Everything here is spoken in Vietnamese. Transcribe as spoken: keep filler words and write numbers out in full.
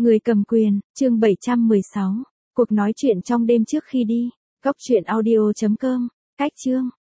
Người cầm quyền, chương bảy trăm mười sáu. Cuộc nói chuyện trong đêm trước khi đi. Góc truyện audio chấm com. Cách chương.